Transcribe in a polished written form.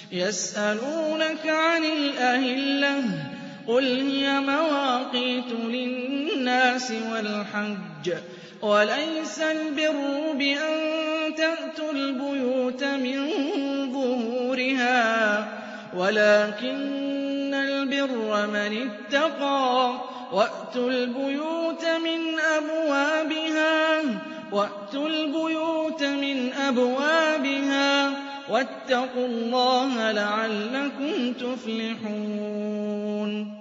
يَسْأَلُونَكَ عَنِ الْأَهِلَّةِ ۖ قُلْ هِيَ مَوَاقِيتُ لِلنَّاسِ وَالْحَجِّ ۗ وَلَيْسَ الْبِرُّ بِأَن تَأْتُوا الْبُيُوتَ مِن ظُهُورِهَا وَلَٰكِنَّ الْبِرَّ مَنِ اتَّقَىٰ ۗ وَأْتُوا الْبُيُوتَ مِنْ أَبْوَابِهَا وَاتَّقُوا اللَّهَ لَعَلَّكُمْ تُفْلِحُونَ